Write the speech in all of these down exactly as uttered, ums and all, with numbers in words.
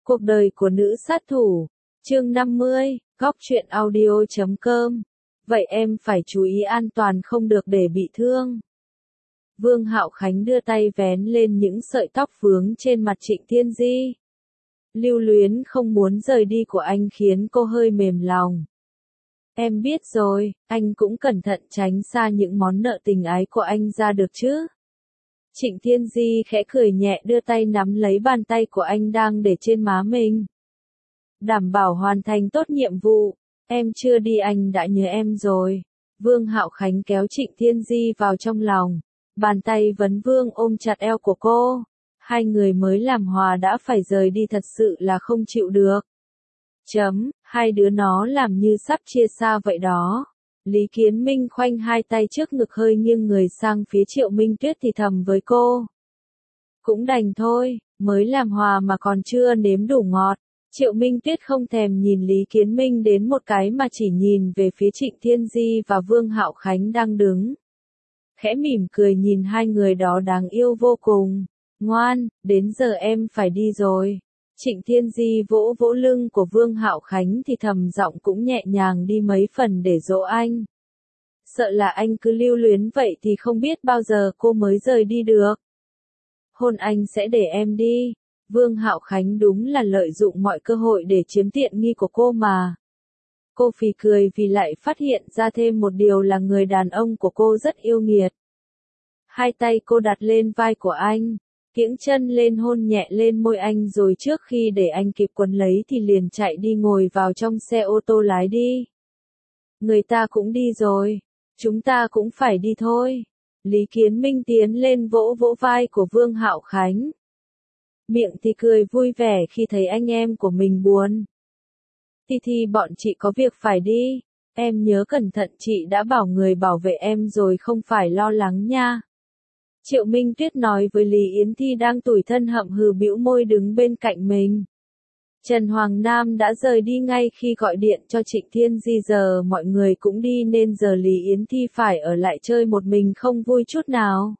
Cuộc đời của nữ sát thủ, chương năm mươi, góc truyện audio chấm com. Vậy em phải chú ý an toàn không được để bị thương. Vương Hạo Khánh đưa tay vén lên những sợi tóc vướng trên mặt Trịnh Thiên Di. Lưu luyến không muốn rời đi của anh khiến cô hơi mềm lòng. Em biết rồi, anh cũng cẩn thận tránh xa những món nợ tình ái của anh ra được chứ. Trịnh Thiên Di khẽ cười nhẹ đưa tay nắm lấy bàn tay của anh đang để trên má mình. Đảm bảo hoàn thành tốt nhiệm vụ, em chưa đi anh đã nhớ em rồi. Vương Hạo Khánh kéo Trịnh Thiên Di vào trong lòng, bàn tay vấn vương ôm chặt eo của cô. Hai người mới làm hòa đã phải rời đi thật sự là không chịu được. Chấm, hai đứa nó làm như sắp chia xa vậy đó. Lý Kiến Minh khoanh hai tay trước ngực hơi nghiêng người sang phía Triệu Minh Tuyết thì thầm với cô. Cũng đành thôi, mới làm hòa mà còn chưa nếm đủ ngọt. Triệu Minh Tuyết không thèm nhìn Lý Kiến Minh đến một cái mà chỉ nhìn về phía Trịnh Thiên Di và Vương Hạo Khánh đang đứng. Khẽ mỉm cười nhìn hai người đó đáng yêu vô cùng. Ngoan, đến giờ em phải đi rồi. Trịnh Thiên Di vỗ vỗ lưng của Vương Hạo Khánh thì thầm giọng cũng nhẹ nhàng đi mấy phần để dỗ anh. Sợ là anh cứ lưu luyến vậy thì không biết bao giờ cô mới rời đi được. Hôn anh sẽ để em đi. Vương Hạo Khánh đúng là lợi dụng mọi cơ hội để chiếm tiện nghi của cô mà. Cô phì cười vì lại phát hiện ra thêm một điều là người đàn ông của cô rất yêu nghiệt. Hai tay cô đặt lên vai của anh. Kiễng chân lên hôn nhẹ lên môi anh rồi trước khi để anh kịp quấn lấy thì liền chạy đi ngồi vào trong xe ô tô lái đi. Người ta cũng đi rồi, chúng ta cũng phải đi thôi. Lý Kiến Minh tiến lên vỗ vỗ vai của Vương Hạo Khánh. Miệng thì cười vui vẻ khi thấy anh em của mình buồn. Thì thì bọn chị có việc phải đi, em nhớ cẩn thận chị đã bảo người bảo vệ em rồi không phải lo lắng nha. Triệu Minh Tuyết nói với Lý Yến Thi đang tủi thân hậm hừ bĩu môi đứng bên cạnh mình. Trần Hoàng Nam đã rời đi ngay khi gọi điện cho Trịnh Thiên Di, giờ mọi người cũng đi nên giờ Lý Yến Thi phải ở lại chơi một mình không vui chút nào.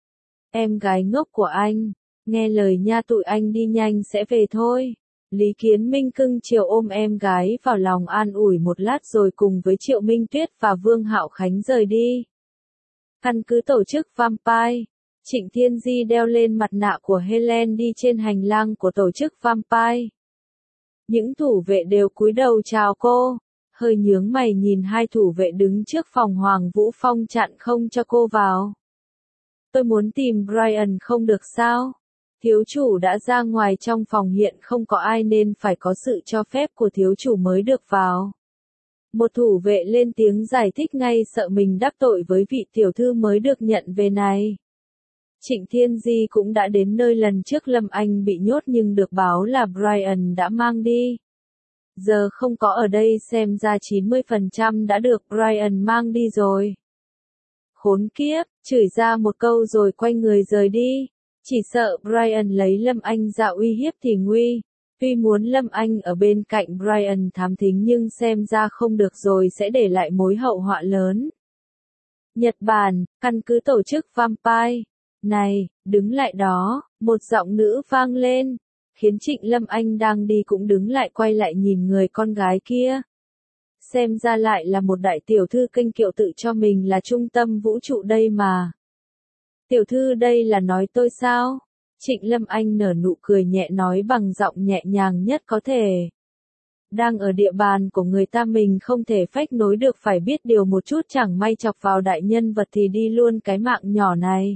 Em gái ngốc của anh, nghe lời nha, tụi anh đi nhanh sẽ về thôi. Lý Kiến Minh cưng chiều ôm em gái vào lòng an ủi một lát rồi cùng với Triệu Minh Tuyết và Vương Hạo Khánh rời đi. Căn cứ tổ chức Vampire. Trịnh Thiên Di đeo lên mặt nạ của Helen đi trên hành lang của tổ chức Vampire. Những thủ vệ đều cúi đầu chào cô, hơi nhướng mày nhìn hai thủ vệ đứng trước phòng Hoàng Vũ Phong chặn không cho cô vào. Tôi muốn tìm Brian không được sao? Thiếu chủ đã ra ngoài, trong phòng hiện không có ai nên phải có sự cho phép của thiếu chủ mới được vào. Một thủ vệ lên tiếng giải thích ngay, sợ mình đắc tội với vị tiểu thư mới được nhận về này. Trịnh Thiên Di cũng đã đến nơi lần trước Lâm Anh bị nhốt nhưng được báo là Brian đã mang đi. Giờ không có ở đây, xem ra chín mươi phần trăm đã được Brian mang đi rồi. Khốn kiếp, chửi ra một câu rồi quay người rời đi. Chỉ sợ Brian lấy Lâm Anh ra uy hiếp thì nguy. Tuy muốn Lâm Anh ở bên cạnh Brian thám thính nhưng xem ra không được rồi, sẽ để lại mối hậu họa lớn. Nhật Bản, căn cứ tổ chức Vampire. Này, đứng lại đó, một giọng nữ vang lên, khiến Trịnh Lâm Anh đang đi cũng đứng lại quay lại nhìn người con gái kia. Xem ra lại là một đại tiểu thư kênh kiệu tự cho mình là trung tâm vũ trụ đây mà. Tiểu thư đây là nói tôi sao? Trịnh Lâm Anh nở nụ cười nhẹ nói bằng giọng nhẹ nhàng nhất có thể. Đang ở địa bàn của người ta mình không thể phách nối được, phải biết điều một chút, chẳng may chọc vào đại nhân vật thì đi luôn cái mạng nhỏ này.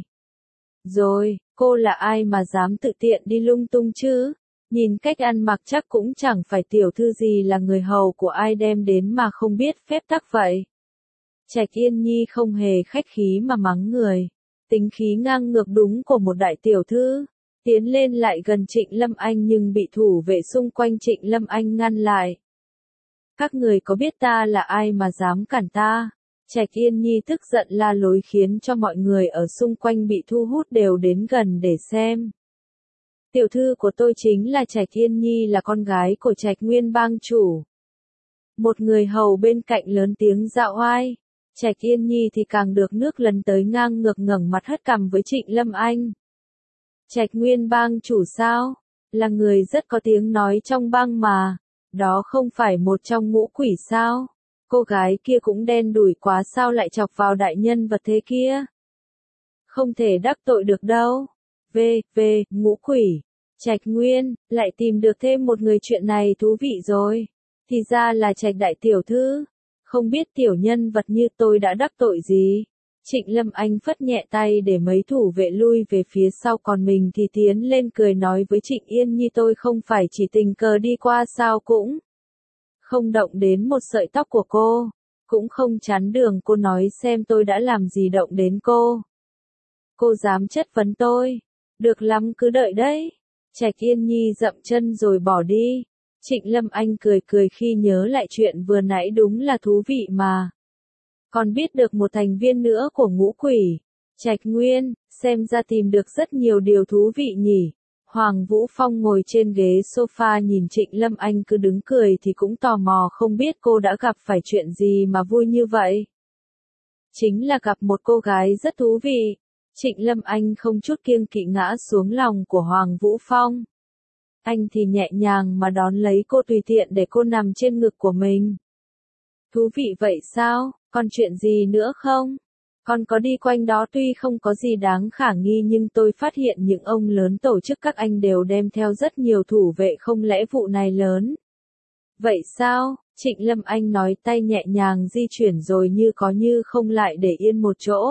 Rồi, cô là ai mà dám tự tiện đi lung tung chứ? Nhìn cách ăn mặc chắc cũng chẳng phải tiểu thư gì là người hầu của ai đem đến mà không biết phép tắc vậy. Trạch Yên Nhi không hề khách khí mà mắng người. Tính khí ngang ngược đúng của một đại tiểu thư. Tiến lên lại gần Trịnh Lâm Anh nhưng bị thủ vệ xung quanh Trịnh Lâm Anh ngăn lại. Các người có biết ta là ai mà dám cản ta? Trạch Yên Nhi tức giận la lối khiến cho mọi người ở xung quanh bị thu hút đều đến gần để xem. Tiểu thư của tôi chính là Trạch Yên Nhi, là con gái của Trạch Nguyên bang chủ. Một người hầu bên cạnh lớn tiếng dạo oai. Trạch Yên Nhi thì càng được nước lần tới ngang ngược ngẩng mặt hất cằm với Trịnh Lâm Anh. Trạch Nguyên bang chủ sao? là người rất có tiếng nói trong bang mà, đó không phải một trong ngũ quỷ sao? Cô gái kia cũng đen đủi quá sao lại chọc vào đại nhân vật thế kia? Không thể đắc tội được đâu. V, V, ngũ quỷ. Trạch Nguyên, lại tìm được thêm một người, chuyện này thú vị rồi. Thì ra là Trạch đại tiểu thư. Không biết tiểu nhân vật như tôi đã đắc tội gì. Trịnh Lâm Anh phất nhẹ tay để mấy thủ vệ lui về phía sau, còn mình thì tiến lên cười nói với Trịnh Yên Nhi, tôi không phải chỉ tình cờ đi qua sao, cũng không động đến một sợi tóc của cô, cũng không chắn đường, cô nói xem tôi đã làm gì động đến cô. Cô dám chất vấn tôi? Được lắm, cứ đợi đấy. Trạch Yên Nhi dậm chân rồi bỏ đi. Trịnh Lâm Anh cười cười khi nhớ lại chuyện vừa nãy, đúng là thú vị mà. Còn biết được một thành viên nữa của ngũ quỷ. Trạch Nguyên, xem ra tìm được rất nhiều điều thú vị nhỉ. Hoàng Vũ Phong ngồi trên ghế sofa nhìn Trịnh Lâm Anh cứ đứng cười thì cũng tò mò, không biết cô đã gặp phải chuyện gì mà vui như vậy. Chính là gặp một cô gái rất thú vị. Trịnh Lâm Anh không chút kiêng kỵ ngã xuống lòng của Hoàng Vũ Phong. Anh thì nhẹ nhàng mà đón lấy cô, tùy tiện để cô nằm trên ngực của mình. Thú vị vậy sao, còn chuyện gì nữa không? Còn có đi quanh đó, tuy không có gì đáng khả nghi nhưng tôi phát hiện những ông lớn tổ chức các anh đều đem theo rất nhiều thủ vệ, không lẽ vụ này lớn? Vậy sao? Trịnh Lâm Anh nói, tay nhẹ nhàng di chuyển rồi như có như không lại để yên một chỗ.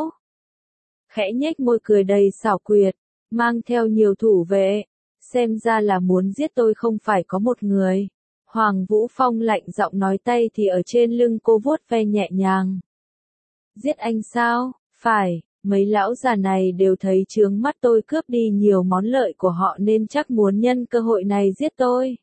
Khẽ nhếch môi cười đầy xảo quyệt, mang theo nhiều thủ vệ. Xem ra là muốn giết tôi, không phải có một người. Hoàng Vũ Phong lạnh giọng nói, tay thì ở trên lưng cô vuốt ve nhẹ nhàng. Giết anh sao? Phải, mấy lão già này đều thấy chướng mắt tôi cướp đi nhiều món lợi của họ nên chắc muốn nhân cơ hội này giết tôi.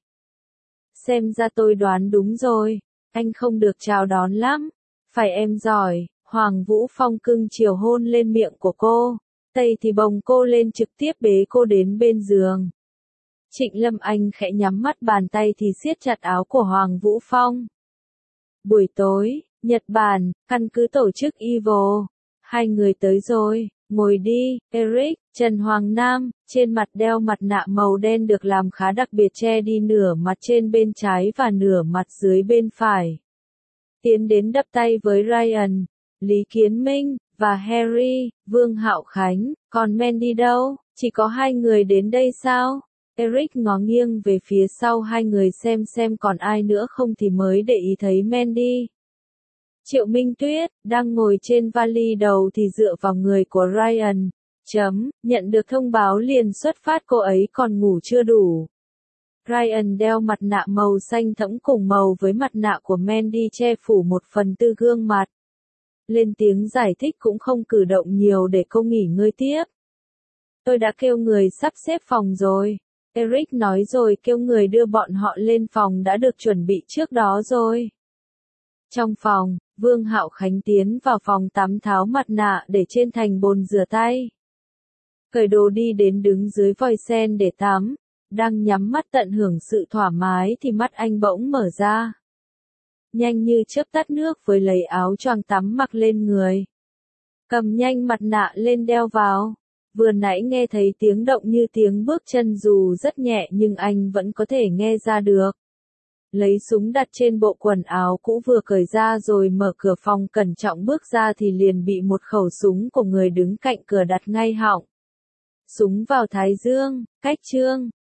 Xem ra tôi đoán đúng rồi, anh không được chào đón lắm. Phải, em giỏi. Hoàng Vũ Phong cưng chiều hôn lên miệng của cô, tay thì bồng cô lên, trực tiếp bế cô đến bên giường. Trịnh Lâm Anh khẽ nhắm mắt, bàn tay thì siết chặt áo của Hoàng Vũ Phong. Buổi tối, Nhật Bản, căn cứ tổ chức Evil. Hai người tới rồi, ngồi đi. Eric, Trần Hoàng Nam, trên mặt đeo mặt nạ màu đen được làm khá đặc biệt, che đi nửa mặt trên bên trái và nửa mặt dưới bên phải. Tiến đến đắp tay với Ryan, Lý Kiến Minh, và Harry. Vương Hạo Khánh, còn Mandy đâu? Chỉ có hai người đến đây sao? Eric ngó nghiêng về phía sau hai người xem xem còn ai nữa không thì mới để ý thấy Mandy. Triệu Minh Tuyết, đang ngồi trên vali, đầu thì dựa vào người của Ryan. Chấm, nhận được thông báo liền xuất phát, cô ấy còn ngủ chưa đủ. Ryan đeo mặt nạ màu xanh thẫm cùng màu với mặt nạ của Mandy, che phủ một phần tư gương mặt. Lên tiếng giải thích cũng không cử động nhiều để cô nghỉ ngơi tiếp. Tôi đã kêu người sắp xếp phòng rồi. Eric nói rồi kêu người đưa bọn họ lên phòng đã được chuẩn bị trước đó rồi. Trong phòng, Vương Hạo Khánh tiến vào phòng tắm, tháo mặt nạ để trên thành bồn rửa tay. Cởi đồ đi đến đứng dưới vòi sen để tắm. Đang nhắm mắt tận hưởng sự thoải mái thì mắt anh bỗng mở ra. Nhanh như chớp tắt nước với lấy áo choàng tắm mặc lên người. Cầm nhanh mặt nạ lên đeo vào. Vừa nãy nghe thấy tiếng động như tiếng bước chân, dù rất nhẹ nhưng anh vẫn có thể nghe ra được. Lấy súng đặt trên bộ quần áo cũ vừa cởi ra rồi mở cửa phòng, cẩn trọng bước ra thì liền bị một khẩu súng của người đứng cạnh cửa đặt ngay họng. Súng vào thái dương, cách trương,